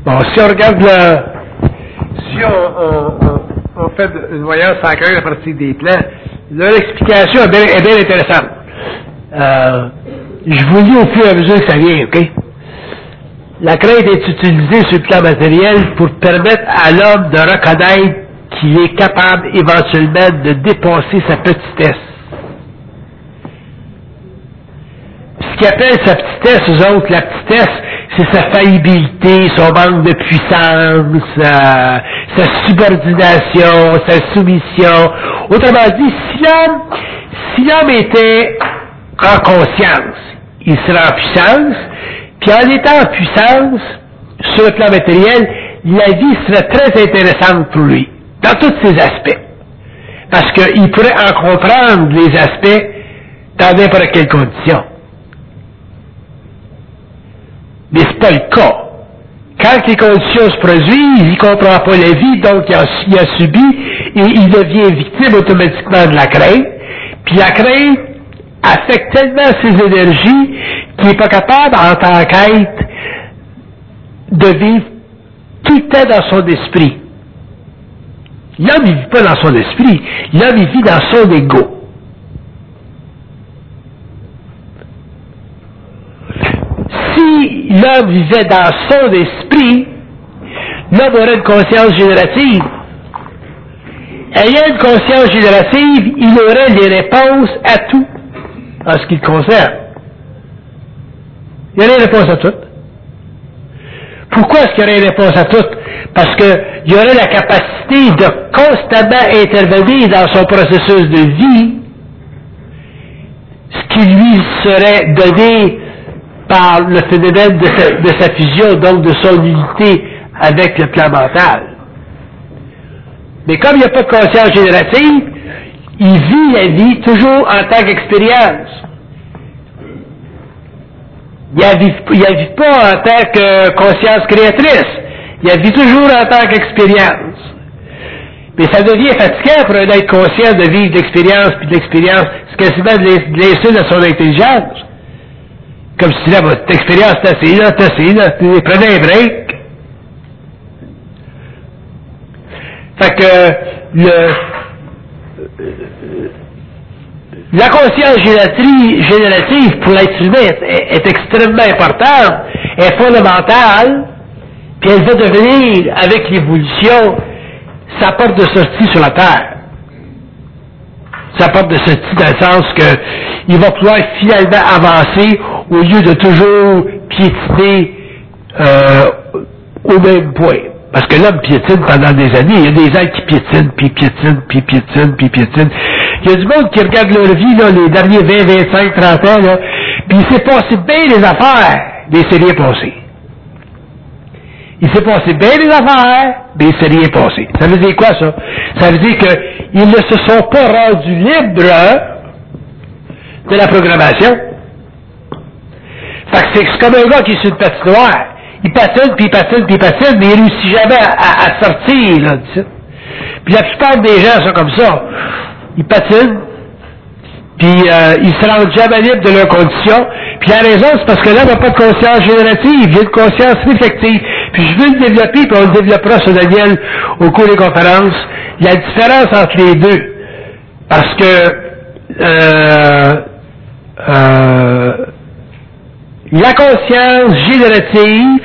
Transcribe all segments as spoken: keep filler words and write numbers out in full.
Bon, si on regarde le... Si on, on, on, on fait une voyance sans crainte à partir des plans, leur explication est bien, est bien intéressante. Euh, je vous lis au fur et à mesure que ça vient, OK? La crainte est utilisée sur le plan matériel pour permettre à l'homme de reconnaître qu'il est capable éventuellement de dépasser sa petitesse. Ce qu'ils appellent sa petitesse, eux autres, la petitesse, c'est sa faillibilité, son manque de puissance, sa, sa subordination, sa soumission. Autrement dit, si l'homme, si l'homme était en conscience, il serait en puissance, puis en étant en puissance, sur le plan matériel, la vie serait très intéressante pour lui, dans tous ses aspects. Parce qu'il pourrait en comprendre les aspects dans n'importe quelle condition. Mais c'est pas le cas. Quand les conditions se produisent, il ne comprend pas la vie, donc il a, il a subi, et il devient victime automatiquement de la crainte. Puis la crainte affecte tellement ses énergies qu'il n'est pas capable, en tant qu'être, de vivre tout le temps dans son esprit. L'homme ne vit pas dans son esprit, l'homme il vit dans son ego. Si l'homme vivait dans son esprit, l'homme aurait une conscience générative. Ayant une conscience générative, il aurait les réponses à tout en ce qui le concerne. Il y aurait une réponse à tout. Pourquoi est-ce qu'il y aurait une réponse à tout? Parce qu'il y aurait la capacité de constamment intervenir dans son processus de vie, ce qui lui serait donné par le phénomène de sa, de sa fusion, donc de son unité avec le plan mental. Mais comme il n'y a pas de conscience générative, il vit la vie toujours en tant qu'expérience. Il ne la vit pas en tant que conscience créatrice. Il la vit toujours en tant qu'expérience. Mais ça devient fatigant pour un être conscient de vivre d'expérience, puis de l'expérience, c'est quasiment de l'insulte à son intelligence. Comme si là, votre expérience est assez, là, c'est assez, là, prenez un break. Fait que, le, la conscience générative, générative pour l'être humain est, est extrêmement importante, est fondamentale, puis elle va devenir, avec l'évolution, sa porte de sortie sur la Terre. Sa porte de sortie dans le sens que il va pouvoir finalement avancer au lieu de toujours piétiner euh, au même point. Parce que l'homme piétine pendant des années. Il y a des êtres qui piétinent, puis piétinent, puis piétinent, puis piétinent. Il y a du monde qui regarde leur vie, là, les derniers vingt, vingt-cinq, trente ans, là, puis il s'est passé bien des affaires, mais il s'est rien passé. Il s'est passé bien des affaires, mais il s'est rien passé. Ça veut dire quoi, ça? Ça veut dire qu'ils ne se sont pas rendus libres de la programmation. Fait que c'est comme un gars qui est sur une patinoire. Il patine, puis il patine, puis il patine, mais il réussit jamais à, à, à sortir, là, d'ici. Puis la plupart des gens sont comme ça. Ils patinent, puis euh, ils se rendent jamais libres de leurs conditions. Puis la raison, c'est parce que là, on n'a pas de conscience générative, il y a une conscience réflective. Puis je veux le développer, puis on le développera sur Daniel au cours des conférences. Il y a une différence entre les deux. Parce que euh, euh, la conscience générative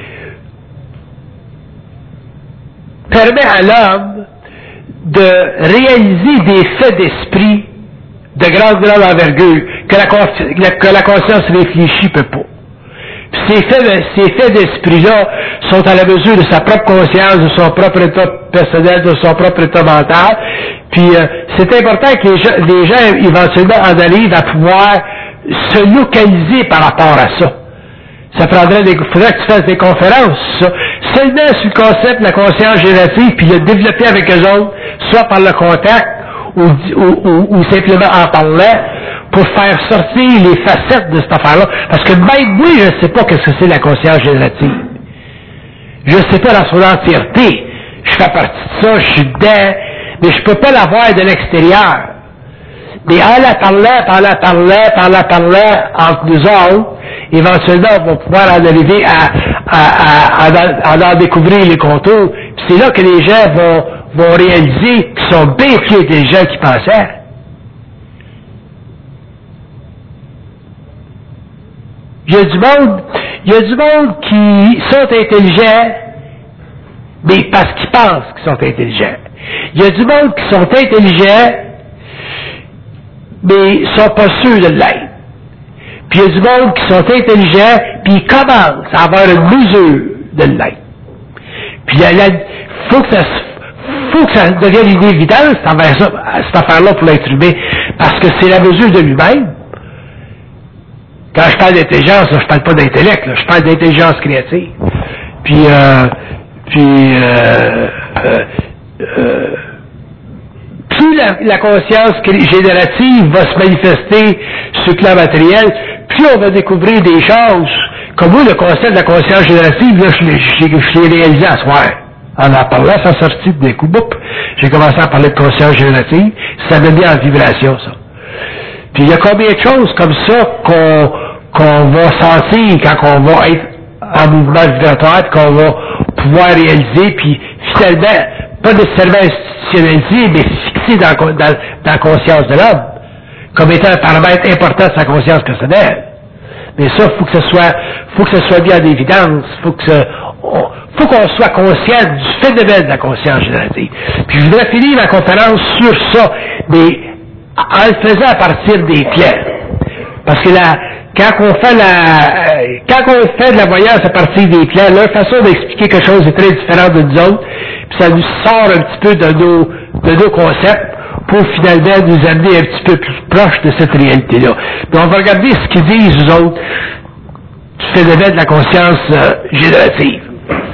permet à l'homme de réaliser des faits d'esprit de grande, grande envergure que la, que la conscience réfléchie peut pas. Puis ces faits, ces faits d'esprit-là sont à la mesure de sa propre conscience, de son propre état personnel, de son propre état mental. Puis euh, c'est important que les gens, les gens éventuellement en arrivent à pouvoir se localiser par rapport à ça. Ça prendrait des, faudrait que tu fasses des conférences, ça. Seulement sur le concept de la conscience générative, puis le développer avec eux autres, soit par le contact, ou, ou, ou, ou simplement en parlant, pour faire sortir les facettes de cette affaire-là. Parce que même moi, je ne sais pas qu'est-ce que c'est la conscience générative. Je ne sais pas dans son entièreté. Je fais partie de ça, je suis dedans, mais je ne peux pas la voir de l'extérieur. Mais en la parlant, en la parlant, en la parlant entre nous autres, éventuellement, on va pouvoir en arriver à, à, à, à, à en découvrir les contours. Puis c'est là que les gens vont, vont réaliser qu'ils sont bien plus intelligents qu'ils pensaient. Il y a du monde, il y a du monde qui sont intelligents, mais parce qu'ils pensent qu'ils sont intelligents. Il y a du monde qui sont intelligents, mais ils sont pas sûrs de l'être. Puis il y a du monde qui sont intelligents, puis ils commencent à avoir une mesure de l'être. Puis il faut que ça faut que ça devienne une évidence envers ça, cette affaire-là pour l'être humain, parce que c'est la mesure de lui-même. Quand je parle d'intelligence, là, je parle pas d'intellect, là, je parle d'intelligence créative. Puis, euh, puis, euh, euh, euh, plus la, la conscience générative va se manifester sur le plan matériel, plus on va découvrir des choses. Comme moi, le concept de la conscience générative, là, je l'ai, je l'ai, je l'ai réalisé à ce soir. En en parlant, ça sortit d'un coup, boum, j'ai commencé à parler de conscience générative, ça m'a mis en vibration, ça. Puis il y a combien de choses comme ça qu'on qu'on va sentir quand on va être en mouvement vibratoire, qu'on va pouvoir réaliser, puis finalement, pas nécessairement institutionnalisé, mais fixé dans, dans, dans la conscience de l'homme, comme étant un paramètre important de sa conscience personnelle. Mais ça, faut que ce soit, faut que ce soit bien en évidence, faut que ce, on, faut qu'on soit conscient du phénomène de la conscience générative. Puis je voudrais finir ma conférence sur ça, mais en le faisant à partir des clairs. Parce que la, quand on fait la, quand on fait de la voyance à partir des clairs, leur façon d'expliquer quelque chose est très différente de nous autres, puis ça nous sort un petit peu de nos, de nos concepts pour finalement nous amener un petit peu plus proche de cette réalité-là. Donc on va regarder ce qu'ils disent, nous autres, du phénomène de la conscience euh, générative.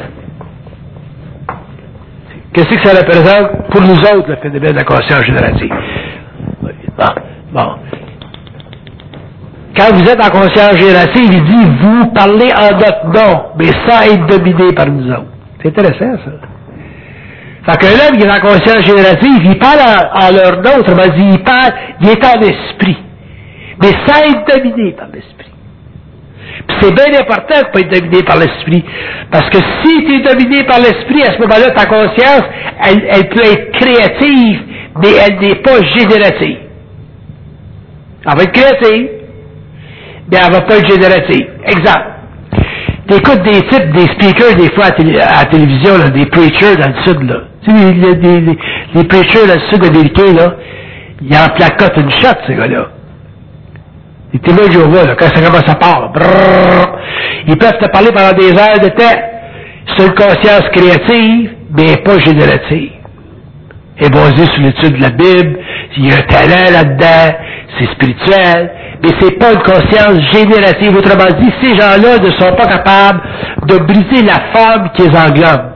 Qu'est-ce que ça représente pour nous autres, le phénomène de la conscience générative? Bon, bon. Quand vous êtes en conscience générative, il dit, vous parlez en notre nom, mais sans être dominé par nous autres. C'est intéressant, ça. Fait qu'un homme qui est en conscience générative, il parle en, en leur nom, autrement dit, il parle, il est en esprit, mais sans être dominé par l'esprit. Puis c'est bien important de ne pas être dominé par l'esprit, parce que si tu es dominé par l'esprit, à ce moment-là, ta conscience, elle, elle peut être créative, mais elle n'est pas générative. Elle va être créative, mais elle ne va pas être générative. Exemple. Tu écoutes des types, des speakers, des fois à, télé, à la télévision, là, des preachers dans le sud, là. Tu sais, les, les, les, les preachers dans le sud américain, là, ils en placotent une shot, ces gars-là. Les témoins de Jéhovah, là, quand ça commence à part, brrr, ils peuvent te parler pendant des heures de temps. C'est une conscience créative, mais pas générative. Elle est basée sur l'étude de la Bible, il y a un talent là-dedans, c'est spirituel, mais c'est pas une conscience générative. Autrement dit, ces gens-là ne sont pas capables de briser la forme qui les englobe.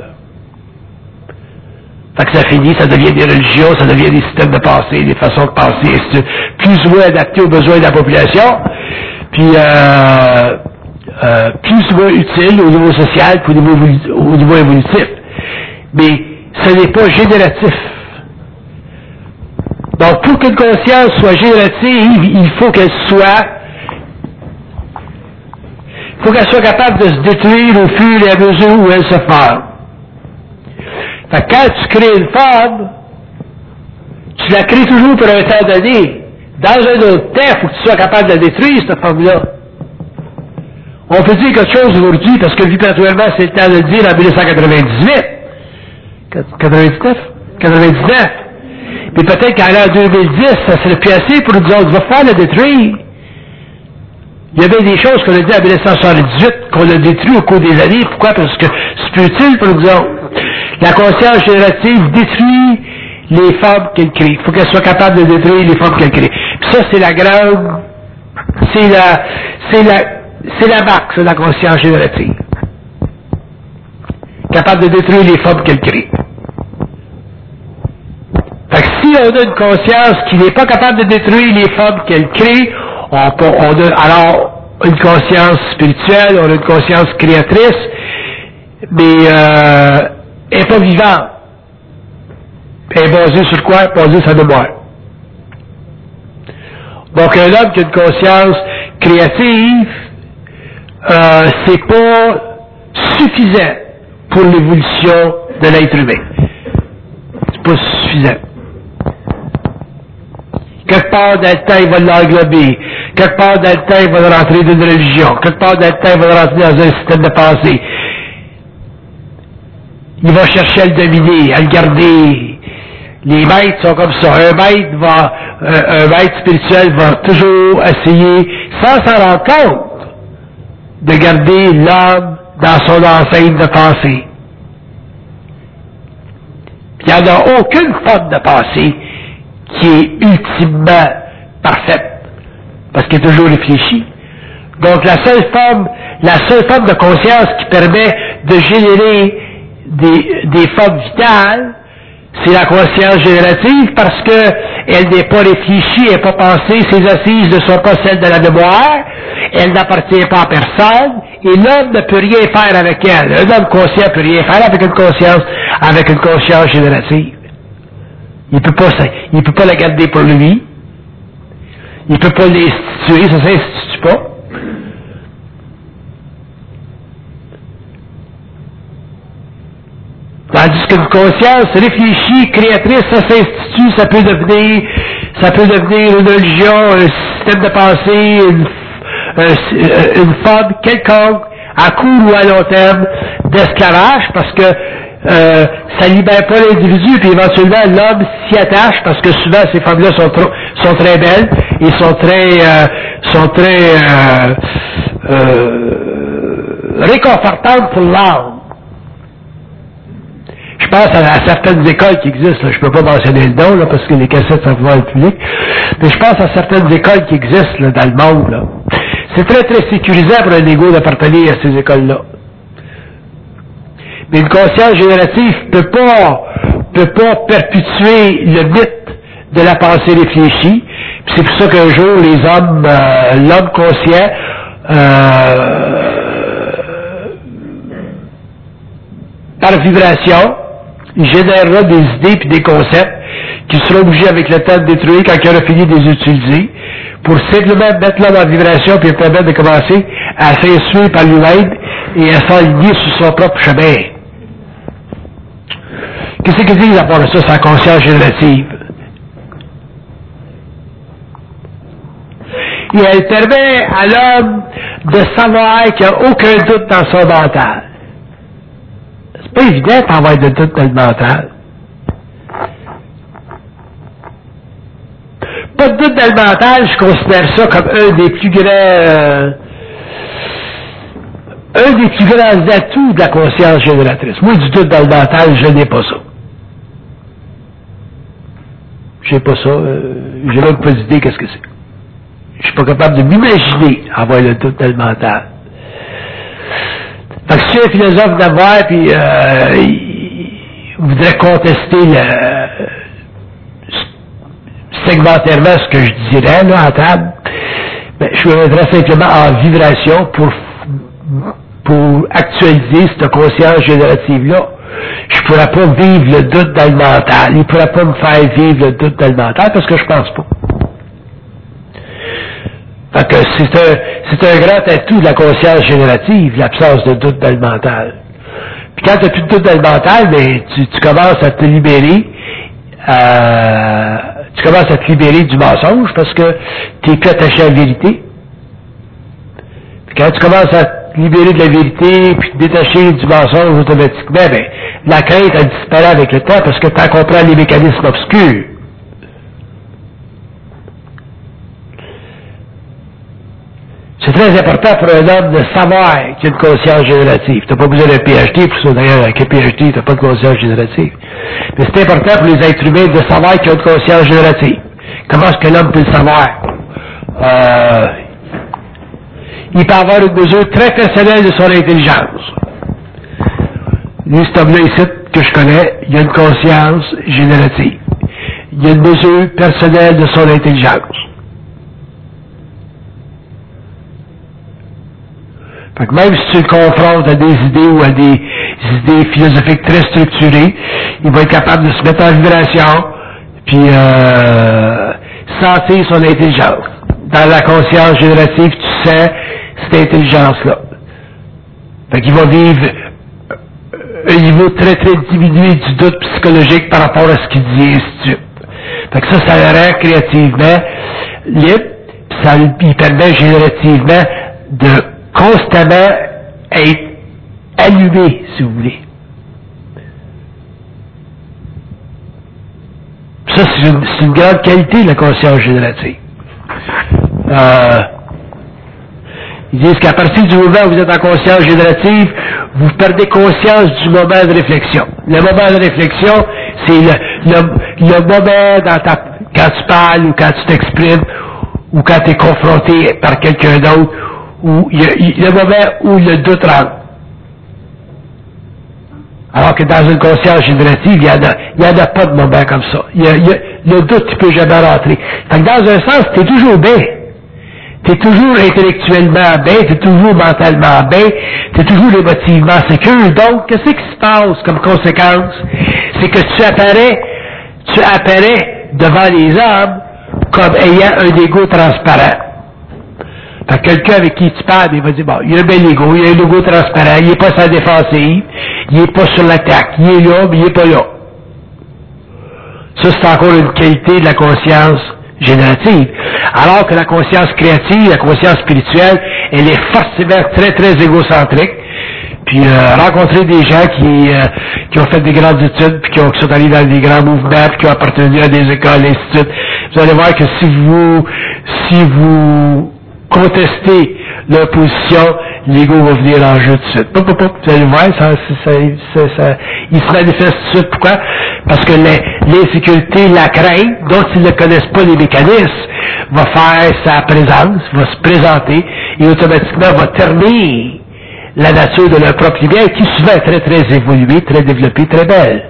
Fait que ça finit, ça devient des religions, ça devient des systèmes de pensée, des façons de penser, plus ou moins adaptés aux besoins de la population, puis euh, euh, plus ou moins utiles au niveau social qu'au niveau, au niveau évolutif. Mais ce n'est pas génératif. Donc, pour qu'une conscience soit générative, il faut qu'elle soit, il faut qu'elle soit capable de se détruire au fur et à mesure où elle se forme. Fait que quand tu crées une forme, tu la crées toujours pour un temps donné. Dans un autre temps, il faut que tu sois capable de la détruire, cette forme-là. On peut dire quelque chose aujourd'hui, parce que vibratoirement, c'est le temps de le dire en mille neuf cent quatre-vingt-dix-huit. quatre-vingt-dix-neuf? quatre-vingt-dix-neuf. Mais peut-être qu'en l'an deux mille dix, ça serait plus assez pour nous autres. Il va faire la détruire. Il y avait des choses qu'on a dit en mille neuf cent soixante-dix-huit, qu'on a détruit au cours des années. Pourquoi? Parce que c'est plus utile pour nous autres. La conscience générative détruit les formes qu'elle crée. Il faut qu'elle soit capable de détruire les formes qu'elle crée. Puis ça, c'est la grande, c'est la, c'est la, c'est la marque, c'est la conscience générative. Capable de détruire les formes qu'elle crée. Fait que si on a une conscience qui n'est pas capable de détruire les formes qu'elle crée, on, on a alors une conscience spirituelle, on a une conscience créatrice, mais euh, elle n'est pas vivante. Elle est basée sur quoi? Elle est basée sur la mémoire. Donc, un homme qui a une conscience créative, euh, c'est pas suffisant pour l'évolution de l'être humain. C'est pas suffisant. Quelque part dans le temps, il va l'englober. Quelque part dans le temps, il va rentrer dans une religion. Quelque part dans le temps, il va rentrer dans un système de pensée. Il va chercher à le dominer, à le garder. Les maîtres sont comme ça. Un maître va, un, un maître spirituel va toujours essayer, sans s'en rendre compte, de garder l'homme dans son enceinte de pensée. Il n'y en a aucune forme de pensée qui est ultimement parfaite, parce qu'elle est toujours réfléchie. Donc la seule forme, la seule forme de conscience qui permet de générer des, des formes vitales, c'est la conscience générative, parce que elle n'est pas réfléchie, elle n'est pas pensée, ses assises ne sont pas celles de la mémoire, elle n'appartient pas à personne, et l'homme ne peut rien faire avec elle. Un homme conscient ne peut rien faire avec une conscience, avec une conscience générative. Il peut pas, il peut pas la garder pour lui. Il peut pas l'instituer, ça s'institue pas. Tandis qu'une conscience réfléchie, créatrice, ça s'institue, ça peut devenir, ça peut devenir une religion, un système de pensée, une, une, une forme quelconque, à court ou à long terme, d'esclavage, parce que euh, ça libère pas l'individu, puis éventuellement l'homme s'y attache, parce que souvent ces femmes-là sont, trop, sont très belles et sont très, euh, sont très euh, euh, réconfortantes pour l'âme. Je pense à, à certaines écoles qui existent, là, je peux pas mentionner le nom, là, parce que les cassettes sont pour le public, mais je pense à certaines écoles qui existent là, dans le monde. Là. C'est très très sécurisant pour un égo d'appartenir à ces écoles-là. Mais une conscience générative peut pas, peut pas perpétuer le mythe de la pensée réfléchie. Puis c'est pour ça qu'un jour, les hommes, euh, l'homme conscient, euh, par vibration, il générera des idées puis des concepts qui seront obligés avec le temps de détruire quand il aura fini de les utiliser, pour simplement mettre l'homme en vibration puis permettre de commencer à s'instruire par lui-même et à s'aligner sur son propre chemin. Qu'est-ce qu'ils disent à part de ça, sa conscience générative? Et elle permet à l'homme de savoir qu'il n'y a aucun doute dans son mental. C'est pas évident d'avoir de doute dans le mental. Pas de doute dans le mental, je considère ça comme un des plus grands euh, un des plus grands atouts de la conscience génératrice. Moi, du doute dans le mental, je n'ai pas ça. Je n'ai pas ça. Euh, j'ai même pas d'idée qu'est-ce que c'est. Je suis pas capable de m'imaginer avoir le doute dans le mental. Fait que si un philosophe d'avoir, puis euh, il voudrait contester le, segmentairement ce que je dirais là, à table, ben, je mettrais simplement en vibration pour, pour actualiser cette conscience générative-là. Je ne pourrais pas vivre le doute dans le mental. Il ne pourrait pas me faire vivre le doute dans le mental parce que je pense pas. Fait que c'est un, c'est un grand atout de la conscience générative, l'absence de doute dans le mental. Puis quand tu n'as plus de doute dans le mental, ben, tu, tu commences à te libérer, euh, tu commences à te libérer du mensonge parce que tu n'es plus attaché à la vérité. Puis quand tu commences à te libérer de la vérité, puis te détacher du mensonge automatiquement, ben, la crainte, elle disparaît avec le temps parce que tu en comprends les mécanismes obscurs. C'est très important pour un homme de savoir qu'il y a une conscience générative. Tu n'as pas besoin d'un P H D pour ça, d'ailleurs, avec un P H D, tu n'as pas de conscience générative. Mais c'est important pour les êtres humains de savoir qu'il y a une conscience générative. Comment est-ce que l'homme peut le savoir? Euh, il peut avoir une mesure très personnelle de son intelligence. Lui, cet homme-là ici, que je connais, il y a une conscience générative. Il y a une mesure personnelle de son intelligence. Fait que même si tu le confrontes à des idées ou à des idées philosophiques très structurées, il va être capable de se mettre en vibration puis euh, sentir son intelligence. dans la conscience générative, tu sens cette intelligence-là. Fait qu'ils vont vivre un niveau très, très diminué du doute psychologique par rapport à ce qu'ils disent, ainsi de suite. Fait que ça, ça le rend créativement libre, puis ça lui permet générativement de constamment être allumé, si vous voulez. Ça, c'est une, c'est une grande qualité de la conscience générative. Euh, ils disent qu'à partir du moment où vous êtes en conscience générative, vous perdez conscience du moment de réflexion. Le moment de réflexion, c'est le, le, le moment dans ta, quand tu parles ou quand tu t'exprimes ou quand tu es confronté par quelqu'un d'autre, où il y a, il, le moment où le doute rentre. Alors que dans une conscience générative, il n'y en a, il y en a pas de moment comme ça. Il y a, il y a, le doute, il peut jamais rentrer. Fait que dans un sens, tu es toujours bien. Tu es toujours intellectuellement bien, tu es toujours mentalement bien, tu es toujours émotivement sécure. Donc, qu'est-ce qui se passe comme conséquence? C'est que tu apparais, tu apparais devant les hommes comme ayant un ego transparent. Fait que quelqu'un avec qui tu parles, il va dire, bon, il a un bel ego, il a un ego transparent, il n'est pas sur la défensive, il n'est pas sur l'attaque, il est là, mais il n'est pas là. Ça, c'est encore une qualité de la conscience générative. Alors que la conscience créative, la conscience spirituelle, elle est forcément très, très égocentrique. Puis euh, rencontrer des gens qui, euh, qui ont fait des grandes études, puis qui, ont, qui sont allés dans des grands mouvements, puis qui ont appartenu à des écoles, ainsi de suite. Vous allez voir que si vous, si vous contestez leur position, l'ego va venir en jeu tout de suite. Pop, pop, pop, vous allez voir, ça, ça, ça, ça, il se manifeste tout de suite. Pourquoi? Parce que l'insécurité, la crainte, dont ils ne connaissent pas les mécanismes, va faire sa présence, va se présenter, et automatiquement va terminer la nature de leur propre lumière, qui souvent est très, très évoluée, très développée, très belle.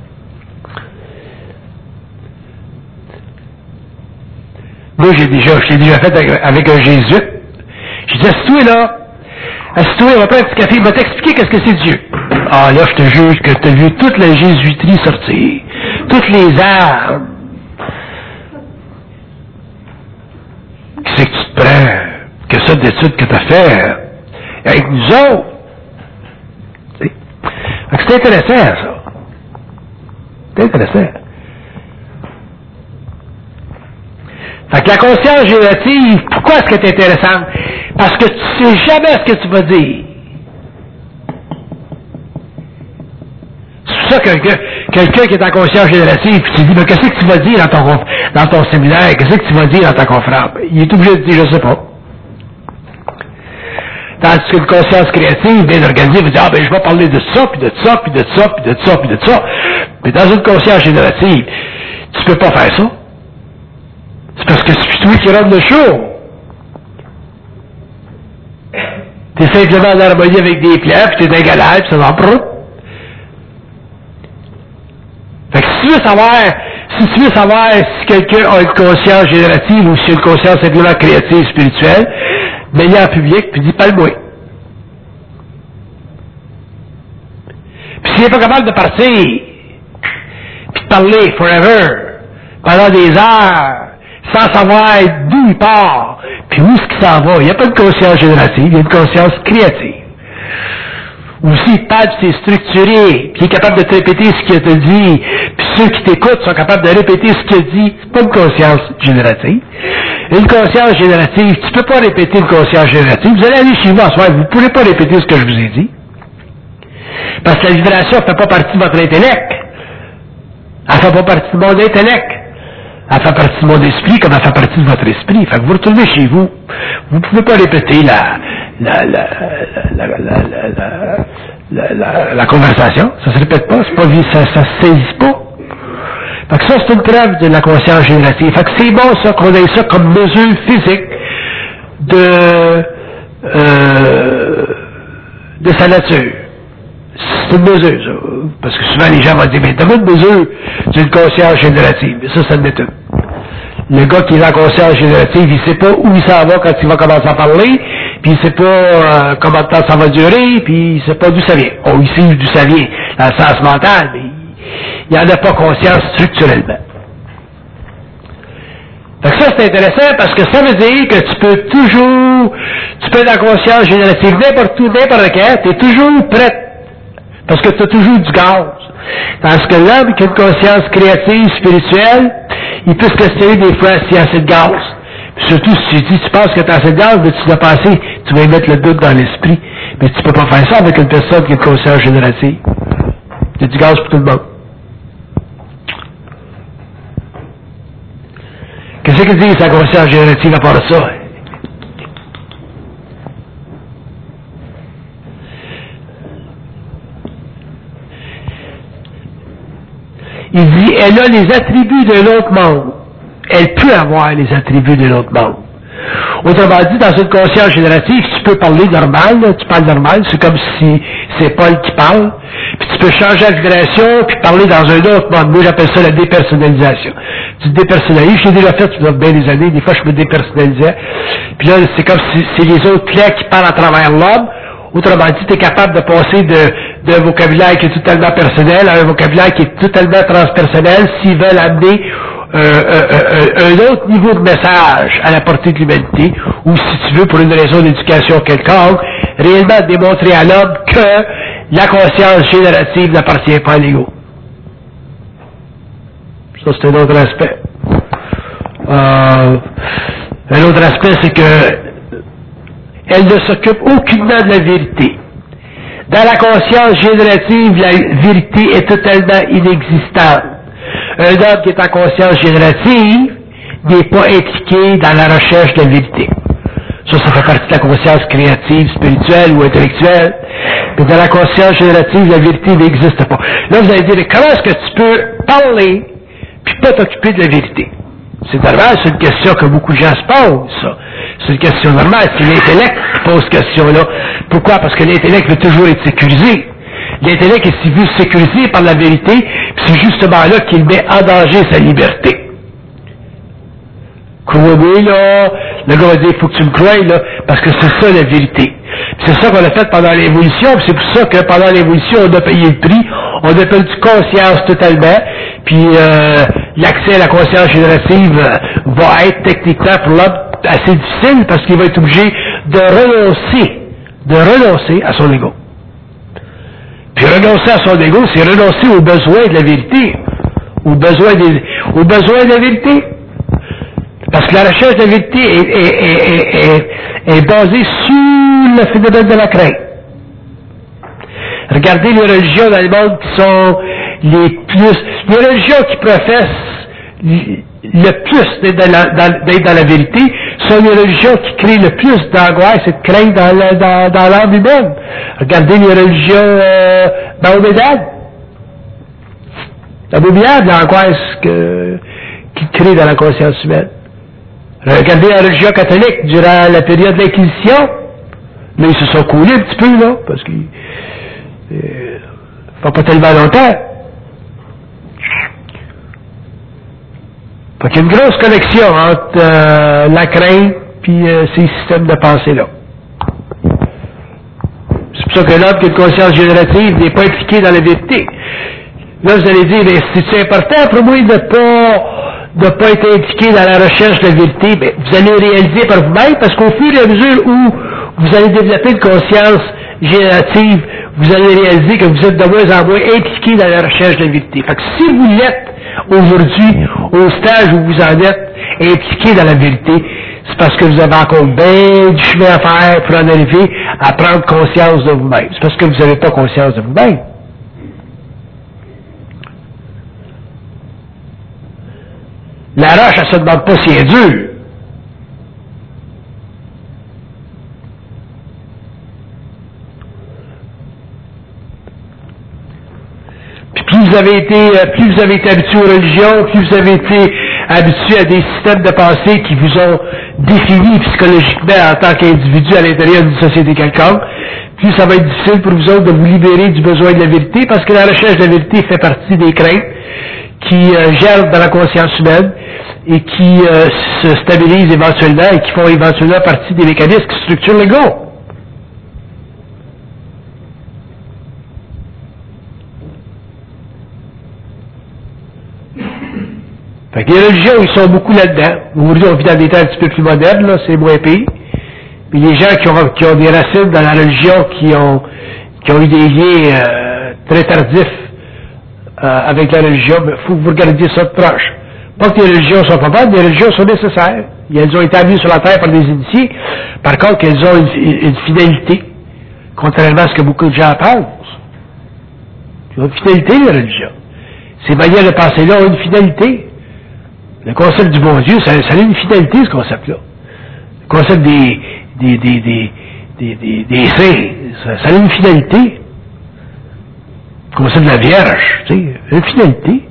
Moi, j'ai déjà, je l'ai déjà fait avec un jésuite. J'ai dit, assis-toi là, assis-toi, on va prendre un petit café, il va t'expliquer qu'est-ce que c'est Dieu. Ah là, je te jure que tu as vu toute la jésuiterie sortir, toutes les armes. Qu'est-ce que tu te prends? Que ça d'études que tu as fait avec nous autres? C'est intéressant, ça. C'est intéressant. Fait que la conscience générative, pourquoi est-ce qu'elle est intéressante? Parce que tu sais jamais ce que tu vas dire. C'est pour ça que quelqu'un, quelqu'un qui est en conscience générative, puis tu dis, mais qu'est-ce que tu vas dire dans ton, dans ton séminaire? Qu'est-ce que tu vas dire dans ta conférence? Il est obligé de dire, je sais pas. Tandis qu'une conscience créative, bien organisée, va dire, ah ben je vais parler de ça, puis de ça, puis de ça, puis de ça, puis de ça. Mais dans une conscience générative, tu peux pas faire ça. C'est parce que c'est toi qui rend le show. T'es simplement en harmonie avec des plans, puis t'es dégueulasse, puis ça va prou. Fait que si tu veux savoir, si tu veux savoir si quelqu'un a une conscience générative ou si une conscience simplement créative, spirituelle, mets-le en public, puis dis, parle-moi. Puis s'il n'est pas capable de partir, puis de parler forever, pendant des heures, sans savoir d'où il part, puis où est-ce qu'il s'en va, il n'y a pas de conscience générative, il y a une conscience créative. Ou s'il parle, puis c'est structuré, puis il est capable de te répéter ce qu'il te dit, puis ceux qui t'écoutent sont capables de répéter ce qu'il dit, c'est pas une conscience générative. Une conscience générative, tu ne peux pas répéter une conscience générative. Vous allez aller chez vous en soir, vous ne pourrez pas répéter ce que je vous ai dit. Parce que la vibration ne fait pas partie de votre intellect. Elle ne fait pas partie de mon intellect. Elle fait partie de mon esprit comme elle fait partie de votre esprit. Fait que vous retournez chez vous. Vous ne pouvez pas répéter la, la, la, la, la, la, la, la, la, la conversation. Ça ne se répète pas. C'est pas ça ne se saisit pas. Fait que ça, c'est une preuve de la conscience générative. Fait que c'est bon, ça, qu'on ait ça comme mesure physique de, euh, de sa nature. C'est une mesure, ça. Parce que souvent, les gens vont dire, mais t'as une mesure d'une conscience générative. Mais ça, ça n'est une. Le gars qui est en conscience générative, il sait pas où il s'en va quand il va commencer à parler, puis il sait pas euh, combien de temps ça va durer, puis il sait pas d'où ça vient. Oh, il sait d'où ça vient, dans le sens mental, mais il n'en a pas conscience structurellement. Fait que ça, c'est intéressant parce que ça veut dire que tu peux toujours, tu peux être en conscience générative n'importe où, n'importe quand, tu es toujours prête. Parce que tu as toujours du gaz. Parce que l'homme qui a une conscience créative, spirituelle, il peut se questionner des fois s'il y a assez de gaz. Puis surtout si tu dis, tu penses que tu as assez de gaz, mais tu l'as passé, tu vas mettre le doute dans l'esprit. Mais tu peux pas faire ça avec une personne qui a une conscience générative. Il y a du gaz pour tout le monde. Qu'est-ce qu'il dit, sa conscience générative à part ça? Il dit, elle a les attributs de l'autre monde. Elle peut avoir les attributs de l'autre monde. Autrement dit, dans une conscience générative, tu peux parler normal, là, tu parles normal, c'est comme si c'est Paul qui parle, puis tu peux changer la vibration, puis parler dans un autre monde. Moi, j'appelle ça la dépersonnalisation. Tu te dépersonnalises, j'ai déjà fait pendant bien des années, des fois je me dépersonnalisais, puis là, c'est comme si c'est les autres clés qui parlent à travers l'homme. Autrement dit, tu es capable de passer de, d'un vocabulaire qui est totalement personnel à un vocabulaire qui est totalement transpersonnel s'ils veulent amener euh, euh, euh, un autre niveau de message à la portée de l'humanité, ou si tu veux, pour une raison d'éducation quelconque, réellement démontrer à l'homme que la conscience générative n'appartient pas à l'ego. Ça, c'est un autre aspect. Euh, un autre aspect, c'est que elle ne s'occupe aucunement de la vérité. Dans la conscience générative, la vérité est totalement inexistante. Un homme qui est en conscience générative n'est pas impliqué dans la recherche de la vérité. Ça, ça fait partie de la conscience créative, spirituelle ou intellectuelle. Mais dans la conscience générative, la vérité n'existe pas. Là, vous allez dire, comment est-ce que tu peux parler puis pas t'occuper de la vérité? C'est normal, c'est une question que beaucoup de gens se posent, ça. C'est une question normale. C'est l'intellect qui pose cette question-là. Pourquoi? Parce que l'intellect veut toujours être sécurisé. L'intellect est si vu sécurisé par la vérité, puis c'est justement là qu'il met en danger sa liberté. Crois-moi, là, le gars va dire, il faut que tu me croies, là, parce que c'est ça la vérité. Puis c'est ça qu'on a fait pendant l'évolution, puis c'est pour ça que pendant l'évolution, on a payé le prix, on a perdu conscience totalement, puis euh, l'accès à la conscience générative euh, va être techniquement pour l'homme assez difficile, parce qu'il va être obligé de renoncer, de renoncer à son ego. Puis renoncer à son ego, c'est renoncer aux besoins de la vérité, aux besoins, des, aux besoins de la vérité. Parce que la recherche de la vérité est, est, est, est, est basée sur le phénomène de la crainte. Regardez les religions dans le monde qui sont les plus... Les religions qui professent le plus d'être dans la, dans, d'être dans la vérité sont les religions qui créent le plus d'angoisse et de crainte dans, la, dans, dans l'âme humaine. Regardez les religions euh, mahomédanes. C'est abominable l'angoisse que, qui crée dans la conscience humaine. Regardez la religion catholique durant la période de l'Inquisition. Mais ils se sont coulés un petit peu, là, parce qu'ils ne euh, font pas tellement longtemps. Fait qu'il y a une grosse connexion entre euh, la crainte et euh, ces systèmes de pensée-là. C'est pour ça que l'homme qui a une conscience générative n'est pas impliqué dans la vérité. Là, vous allez dire, mais c'est important pour moi de ne pas, de pas être impliqué dans la recherche de la vérité. Mais vous allez réaliser par vous-même, parce qu'au fur et à mesure où vous allez développer une conscience générative, vous allez réaliser que vous êtes de moins en moins impliqué dans la recherche de la vérité. Fait que si vous l'êtes aujourd'hui, au stage où vous en êtes impliqué dans la vérité, c'est parce que vous avez encore bien du chemin à faire pour en arriver à prendre conscience de vous-même. C'est parce que vous n'avez pas conscience de vous-même. La roche, elle se demande pas si elle est dure. Puis plus vous avez été, plus vous avez été habitué aux religions, plus vous avez été habitué à des systèmes de pensée qui vous ont défini psychologiquement en tant qu'individu à l'intérieur d'une société quelconque, plus ça va être difficile pour vous autres de vous libérer du besoin de la vérité, parce que la recherche de la vérité fait partie des craintes qui euh, germent dans la conscience humaine et qui euh, se stabilisent éventuellement et qui font éventuellement partie des mécanismes qui structurent l'ego. Fait que les religions, ils sont beaucoup là-dedans. Aujourd'hui, on vit dans des temps un petit peu plus modernes, là, c'est moins pire. Puis les gens qui ont, qui ont des racines dans la religion, qui ont, qui ont eu des liens euh, très tardifs euh, avec la religion, il faut que vous regardiez ça de proche. Pas que les religions sont pas bonnes, les religions sont nécessaires. Elles ont été amenées sur la terre par des initiés. Par contre, elles ont une, une fidélité, contrairement à ce que beaucoup de gens pensent. Ils ont une fidélité, les religions. Ces manières de penser-là ont une fidélité. Le concept du bon Dieu, ça, ça a une fidélité, ce concept-là. Le concept des, des, des, des, des, des, des saints, ça, ça a une fidélité. Le concept de la Vierge, tu sais, une fidélité.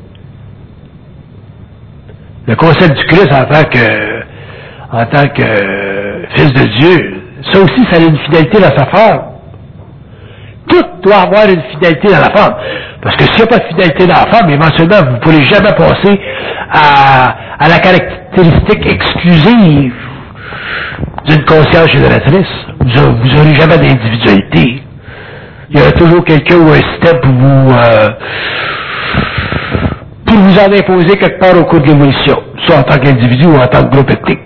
Le concept du Christ en tant que, en tant que euh, Fils de Dieu, ça aussi, ça a une fidélité dans sa forme. Tout doit avoir une fidélité dans la forme. Parce que s'il n'y a pas de fidélité dans la forme, éventuellement, vous ne pourrez jamais passer à, à la caractéristique exclusive d'une conscience génératrice. Vous n'aurez jamais d'individualité. Il y aura toujours quelqu'un ou un système pour vous, euh, pour vous en imposer quelque part au cours de l'évolution, soit en tant qu'individu ou en tant que groupe ethnique.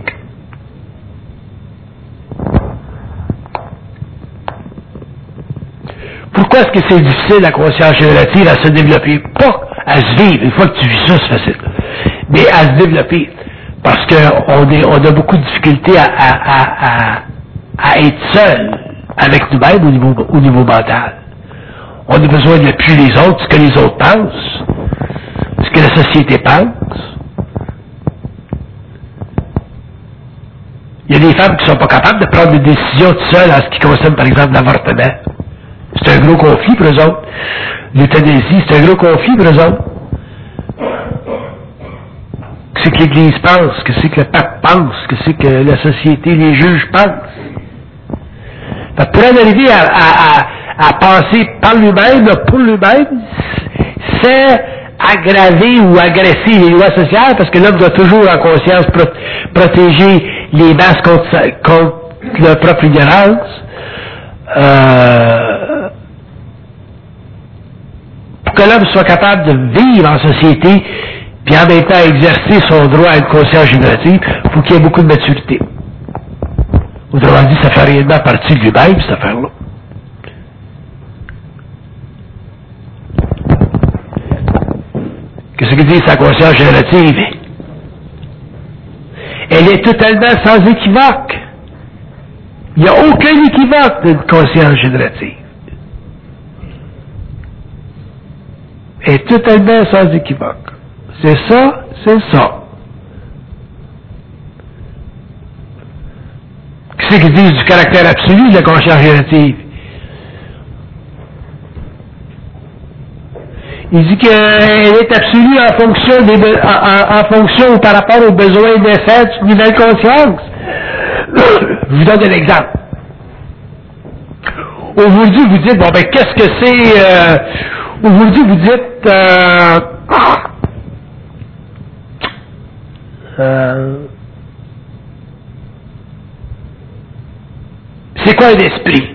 Pourquoi est-ce que c'est difficile, la conscience générative, à se développer? Pas à se vivre, une fois que tu vis ça, c'est facile, mais à se développer. Parce qu'on on a beaucoup de difficultés à, à, à, à, à être seul avec nous-mêmes au niveau, au niveau mental. On a besoin de l'appui des autres, ce que les autres pensent, ce que la société pense. Il y a des femmes qui ne sont pas capables de prendre des décisions toutes seules en ce qui concerne, par exemple, l'avortement. C'est un gros conflit pour eux autres. L'euthanasie, c'est un gros conflit pour eux autres. Qu'est-ce que l'Église pense? Qu'est-ce que le pape pense? Qu'est-ce que la société, les juges pensent? Fait que pour en arriver à, à, à, à penser par lui-même, pour lui-même, c'est aggraver ou agresser les lois sociales, parce que l'homme doit toujours en conscience pro- protéger les masses contre, contre leur propre ignorance. Euh, pour que l'homme soit capable de vivre en société, puis en même temps exercer son droit à une conscience générative, il faut qu'il y ait beaucoup de maturité. Autrement dit, ça fait réellement partie de lui-même, cette affaire-là. Qu'est-ce que dit sa conscience générative? Elle est totalement sans équivoque. Il n'y a aucun équivoque d'une conscience générative. Elle est totalement sans équivoque. C'est ça, c'est ça. Qu'est-ce qu'ils disent du caractère absolu de la conscience générative? Il dit qu'elle est absolue en fonction, des, en, en, en fonction ou par rapport aux besoins d'essence d'une nouvelle conscience. Je vous donne un exemple. Aujourd'hui, vous dites, bon ben, qu'est-ce que c'est... Euh, aujourd'hui, vous dites... Euh, euh, c'est quoi un esprit?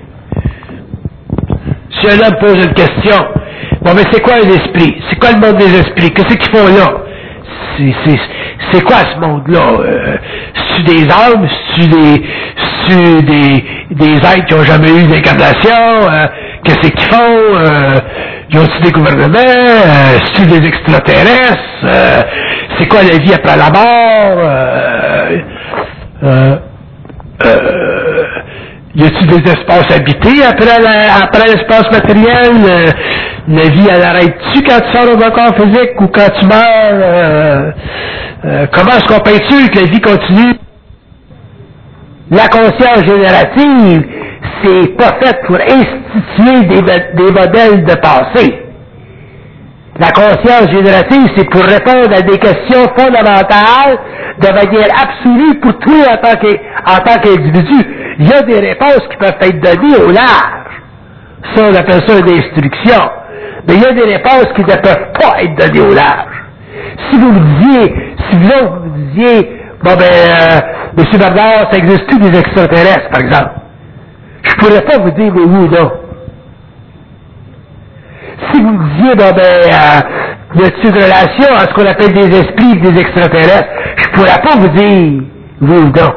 Si un homme pose une question, bon mais c'est quoi un esprit? C'est quoi le monde des esprits? Qu'est-ce qu'ils font là? C'est, c'est, c'est quoi ce monde-là? Euh, c'est-tu des âmes? C'est-tu des, c'est-tu des, des êtres qui n'ont jamais eu d'incarnation? Euh, qu'est-ce qu'ils font? Euh, ils ont-tu des gouvernements? Euh, c'est-tu des extraterrestres? Euh, c'est quoi la vie après la mort? Euh, euh, euh, y a-t-il des espaces habités après, la, après l'espace matériel? Euh, la vie, elle arrête-tu quand tu sors au corps physique ou quand tu meurs? Euh, euh, comment est-ce qu'on peut être sûr que la vie continue? La conscience générative, c'est pas fait pour instituer des, des modèles de pensée. La conscience générative, c'est pour répondre à des questions fondamentales de manière absolue pour toi en tant, que, en tant qu'individu. Il y a des réponses qui peuvent être données au large. Ça, on appelle ça une instruction. Mais il y a des réponses qui ne peuvent pas être données au large. Si vous me disiez, si vous autres vous me disiez, bon ben, euh, M. Bernard, ça existe-tu des extraterrestres, par exemple? Je pourrais pas vous dire oui ou non. Si vous me disiez, bon ben, euh, Y a-t-il une relation à ce qu'on appelle des esprits et des extraterrestres? Je pourrais pas vous dire oui ou non.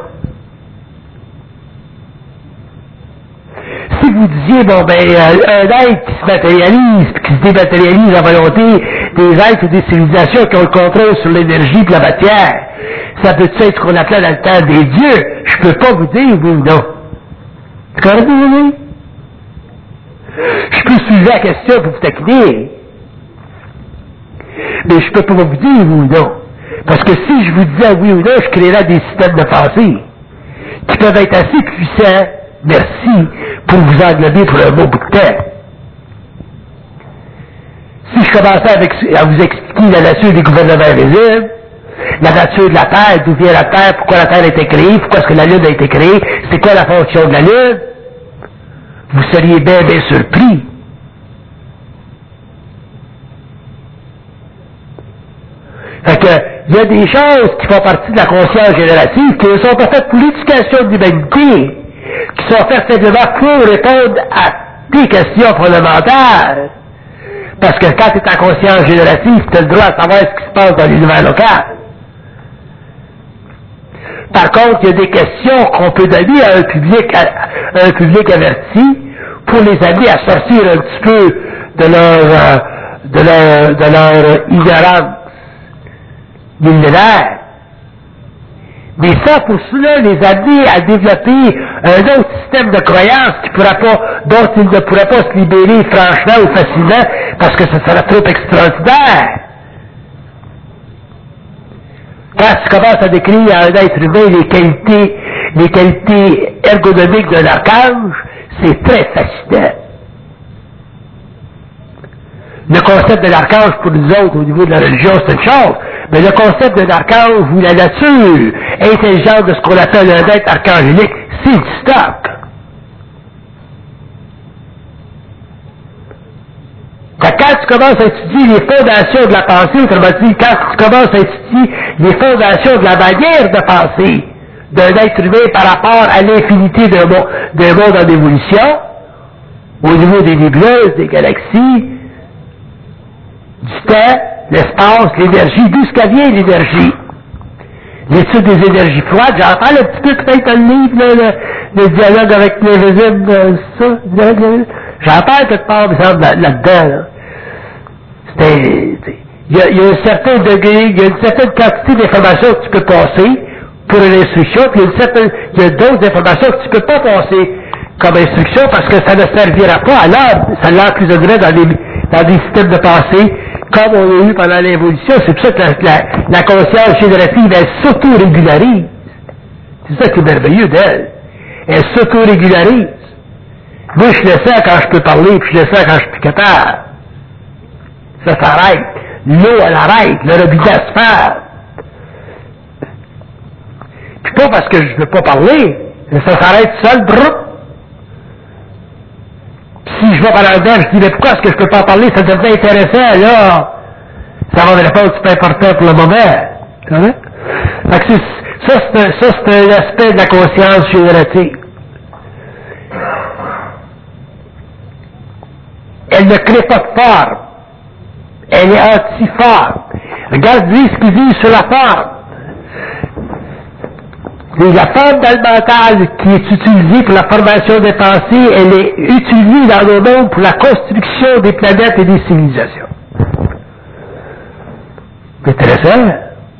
Si vous disiez, bon ben, un être qui se matérialise, qui se dématérialise en volonté, des êtres ou des civilisations qui ont le contrôle sur l'énergie et la matière, ça peut être ce qu'on appelait dans le temps des dieux. Je peux pas vous dire oui ou non. C'est correct, vous voyez? Je peux suivre la question pour vous taquiner. Mais je peux pas vous dire oui ou non. Parce que si je vous disais oui ou non, je créerais des systèmes de pensée qui peuvent être assez puissants, merci, pour vous englober pour un bon bout de temps. Si je commençais avec, à vous expliquer la nature des gouvernements invisibles, la nature de la Terre, d'où vient la Terre, pourquoi la Terre a été créée, pourquoi est-ce que la Lune a été créée, c'est quoi la fonction de la Lune, vous seriez bien, bien surpris. Fait que, il y a des choses qui font partie de la conscience générative qui ne sont pas faites pour l'éducation de l'humanité, qui sont faites simplement pour répondre à des questions fondamentales. Parce que quand tu es en conscience générative, tu as le droit de savoir ce qui se passe dans l'univers local. Par contre, il y a des questions qu'on peut donner à un public, à, à un public averti pour les amener à sortir un petit peu de leur, euh, de leur, de leur ignorance millénaire. Mais ça, pour cela, les amener à développer un autre système de croyance qui pourra pas, dont ils ne pourraient pas se libérer franchement ou facilement parce que ce serait trop extraordinaire. Quand tu commences à décrire à un être humain les qualités, les qualités ergonomiques d'un archange, c'est très fascinant. Le concept de l'archange pour nous autres au niveau de la religion, c'est une chose, mais le concept de l'archange ou la nature intelligente de ce qu'on appelle un être archangélique, c'est du stock. Quand tu commences à étudier les fondations de la pensée, autrement dit, quand tu commences à étudier les fondations de la manière de penser d'un être humain par rapport à l'infinité d'un monde, d'un monde en évolution, au niveau des nébuleuses, des galaxies, du temps, l'espace, l'énergie, d'où ce qu'elle vient l'énergie. L'étude des énergies froides, j'en parle un petit peu peut-être dans le livre, là, le, le dialogue avec l'invisible, euh, ça, j'en parle quelque part, mais ça, là-dedans, là. C'était, il y, a, il y a un certain degré, il y a une certaine quantité d'informations que tu peux passer pour une instruction, puis il y a, une certaine, il y a d'autres informations que tu peux pas passer comme instruction parce que ça ne servira pas à l'ordre, ça l'emprisonnerait dans des, dans des systèmes de pensée, comme on a eu pendant l'évolution. C'est pour ça que la, la, la conscience générative, elle s'auto-régularise. C'est ça qui est merveilleux d'elle. Elle s'auto-régularise. Moi, je le sens quand je peux parler, puis je le sens quand je suis plus capable. Ça s'arrête. L'eau, elle arrête. Le robinet se ferme. Puis pas parce que je ne veux pas parler, mais ça s'arrête seul, brrr. Si je vais par là dedans, je dis, mais pourquoi est-ce que je peux pas parler? Ça devient intéressant, là. Ça va me répondre, c'est pas important pour le moment. Tu vois? Fait que c'est, ça, c'est un, ça, c'est un aspect de la conscience générative. Elle ne crée pas de forme. Elle est anti-forme. Regardez ce qu'il dit sur la forme. La forme dans le mental qui est utilisée pour la formation des pensées, elle est utilisée dans le monde pour la construction des planètes et des civilisations. C'est intéressant.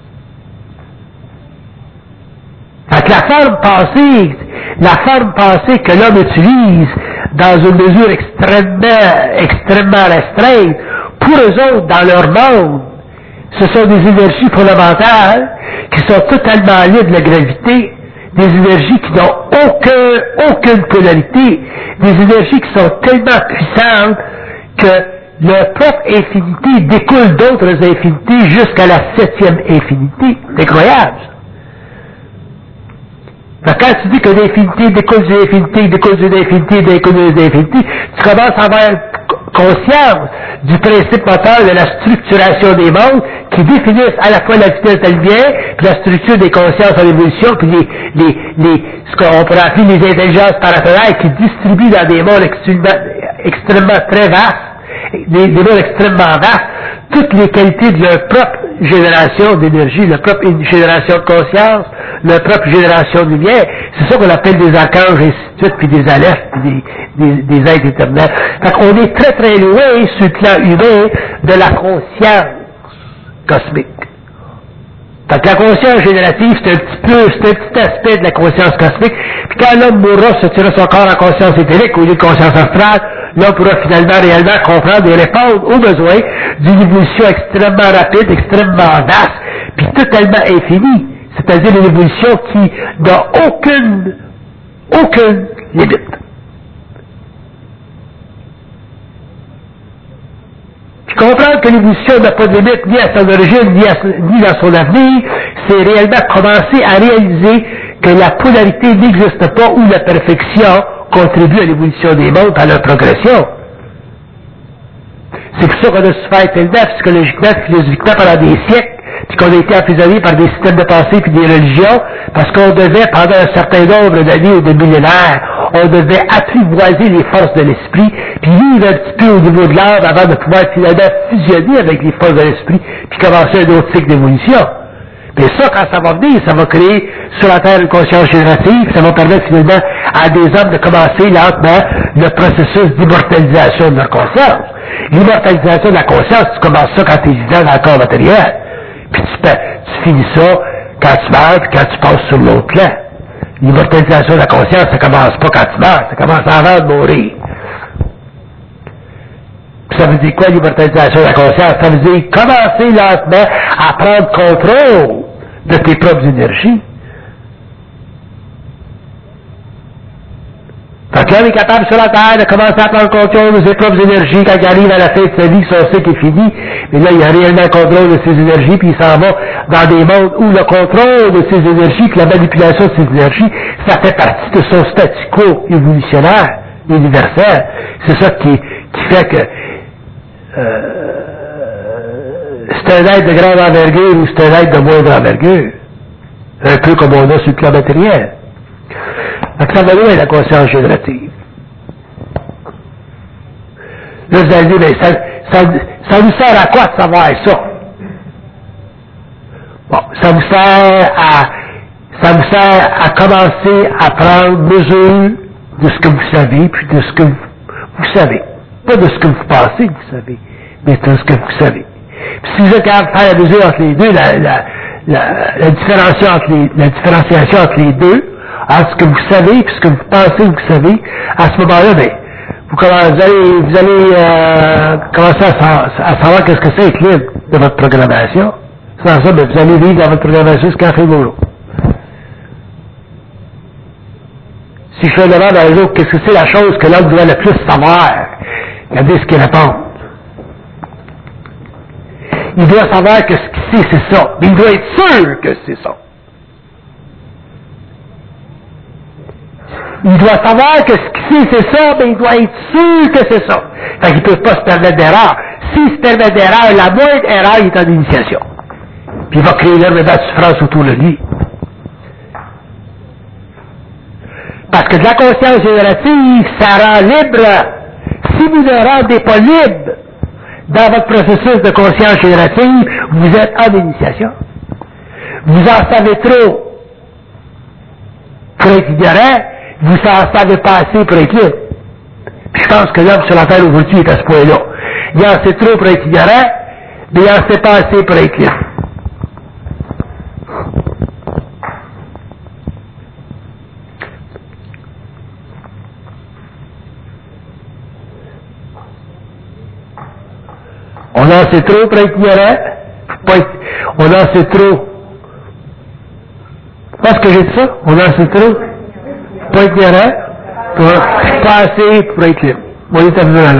Fait que la forme pensée, la forme pensée que l'homme utilise dans une mesure extrêmement, extrêmement restreinte, pour eux autres, dans leur monde, ce sont des énergies fondamentales qui sont totalement libres de la gravité, des énergies qui n'ont aucun, aucune polarité, des énergies qui sont tellement puissantes que leur propre infinité découle d'autres infinités jusqu'à la septième infinité. C'est incroyable, ça. Quand tu dis que l'infinité découle d'une infinité, découle d'une infinité, découle d'une infinité, tu commences à avoir conscience du principe moteur de la structuration des mondes qui définissent à la fois la vitesse de la lumière, puis la structure des consciences en évolution, puis les, les, les, ce qu'on pourrait appeler les intelligences paratonnerres qui distribuent dans des mondes extrêmement, extrêmement très vastes, des, des mondes extrêmement vastes, toutes les qualités de leur propre génération d'énergie, leur propre génération de conscience, leur propre génération de lumière. C'est ça qu'on appelle des archanges, et ainsi de suite, puis des alertes, puis des, des, des êtres éternels. Fait qu'on est très très loin, sur le plan humain, de la conscience cosmique. Fait que la conscience générative, c'est un petit peu, c'est un petit aspect de la conscience cosmique. Puis quand l'homme mourra, se tirera son corps en conscience éthérique au lieu de conscience astrale, l'homme pourra finalement réellement comprendre et répondre aux besoins d'une évolution extrêmement rapide, extrêmement vaste, puis totalement infinie. C'est-à-dire une évolution qui n'a aucune, aucune limite. Comprendre que l'évolution n'a pas de limite ni à son origine, ni, à, ni dans son avenir, c'est réellement commencer à réaliser que la polarité n'existe pas ou la perfection contribue à l'évolution des mondes, à leur progression. C'est pour ça qu'on a souffert tellement psychologiquement, philosophiquement pendant des siècles, puis qu'on a été emprisonné par des systèmes de pensée puis des religions, parce qu'on devait, pendant un certain nombre d'années ou de millénaires, on devait apprivoiser les forces de l'esprit, puis vivre un petit peu au niveau de l'âme avant de pouvoir finalement fusionner avec les forces de l'esprit, puis commencer un autre cycle d'évolution. Mais ça, quand ça va venir, ça va créer sur la Terre une conscience générative, ça va permettre finalement à des hommes de commencer lentement le processus d'immortalisation de leur conscience. L'immortalisation de la conscience, tu commences ça quand tu es vivant dans le corps matériel. Puis tu, tu finis ça quand tu meurs, puis quand tu passes sur l'autre plan. L'immortalisation de la conscience, ça commence pas quand tu meurs, ça commence avant de mourir. Puis ça veut dire quoi, l'immortalisation de la conscience? Ça veut dire commencer lentement à prendre contrôle de tes propres énergies. Fait que l'homme est capable sur la Terre de commencer à prendre contrôle de ses propres énergies quand il arrive à la fin de sa vie, son cycle est fini. Mais là, il a réellement contrôle de ses énergies, puis il s'en va dans des mondes où le contrôle de ses énergies, puis la manipulation de ses énergies, ça fait partie de son statu quo évolutionnaire, universel. C'est ça qui, qui fait que euh, c'est un être de grande envergure ou c'est un être de moindre envergure. Un peu comme on a sur le plan matériel. Donc ça va loin la conscience générative. Là, vous allez dire, mais ça, ça, ça nous sert à quoi de savoir ça? Bon, ça vous sert à, ça vous sert à commencer à prendre mesure de ce que vous savez, puis de ce que vous, vous savez. Pas de ce que vous pensez que vous savez, mais de ce que vous savez. Puis si vous êtes capable de faire la mesure entre les deux, la, la, la, la, différenciation entre les, la différenciation entre les deux, entre ce que vous savez et ce que vous pensez que vous savez, à ce moment-là, ben, vous, commencez, vous allez, vous allez euh, commencer à, à savoir qu'est-ce que c'est être libre de votre programmation. Sans ça, ben, vous allez vivre dans votre programmation jusqu'à la fin de vos jours. Si je fais demande à les autres, qu'est-ce que c'est la chose que l'homme doit le plus savoir? Regardez ce qu'ils répondent. Il doit savoir que ce qu'il sait, c'est ça. Mais il doit être sûr que c'est ça. Il doit savoir que ce qu'il sait, c'est ça, mais il doit être sûr que c'est ça. Fait qu'il ne peut pas se permettre d'erreur. S'il se permet d'erreur, la moindre erreur, il est en initiation. Puis il va créer énormément de souffrance autour de lui. Parce que de la conscience générative, ça rend libre. Si vous ne rendez pas libre dans votre processus de conscience générative, vous êtes en initiation. Vous en savez trop pour être ignorant, vous en savez pas assez pour être libre. Puis je pense que l'homme sur la terre aujourd'hui est à ce point-là. Il en sait trop pour être ignorant, mais il en sait pas assez pour être libre. On en sait trop pour être ignorant, pas être, on en sait trop. Parce que j'ai dit ça, on en sait trop. Pas être ignorant, pas assez pour être libre. On est arrivé là.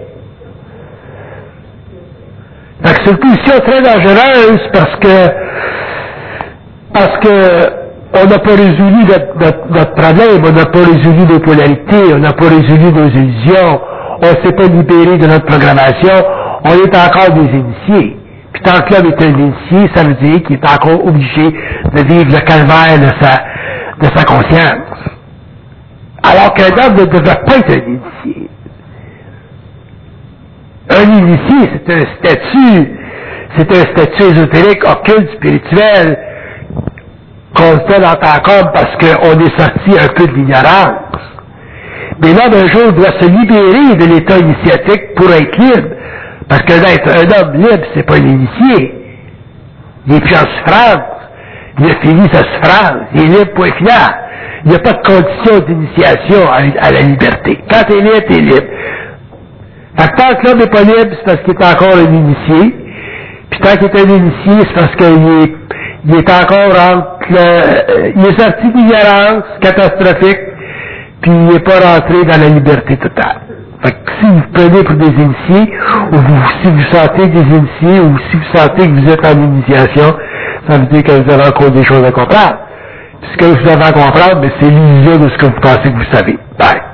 Donc c'est une position très dangereuse parce que parce que on n'a pas résolu notre, notre, notre problème, on n'a pas résolu nos polarités, on n'a pas résolu nos illusions, on ne s'est pas libéré de notre programmation, on est encore des initiés. Puis tant que l'homme est un initié, ça veut dire qu'il est encore obligé de vivre le calvaire de sa, de sa conscience. Alors qu'un homme ne devrait pas être un initié. Un initié, c'est un statut, c'est un statut ésotérique, occulte, spirituel, qu'on se donne en tant qu'homme parce qu'on est sorti un peu de l'ignorance. Mais l'homme, un jour, doit se libérer de l'état initiatique pour être libre. Parce que d'être un homme libre, c'est pas un initié. Il est plus en souffrance. Il a fini sa souffrance. Il est libre, point final. Il n'y a pas de condition d'initiation à, à la liberté. Quand t'es libre, t'es libre. Fait que tant que l'homme n'est pas libre, c'est parce qu'il est encore un initié. Puis tant qu'il est un initié, c'est parce qu'il est, il est encore entre le, euh, il est sorti d'ignorance catastrophique, puis il n'est pas rentré dans la liberté totale. Fait que si vous prenez pour des initiés, ou vous, si vous sentez des initiés, ou si vous sentez que vous êtes en initiation, ça veut dire que vous avez encore des choses à comprendre. Puis ce que vous avez à comprendre, mais c'est l'illusion de ce que vous pensez que vous savez. Bye.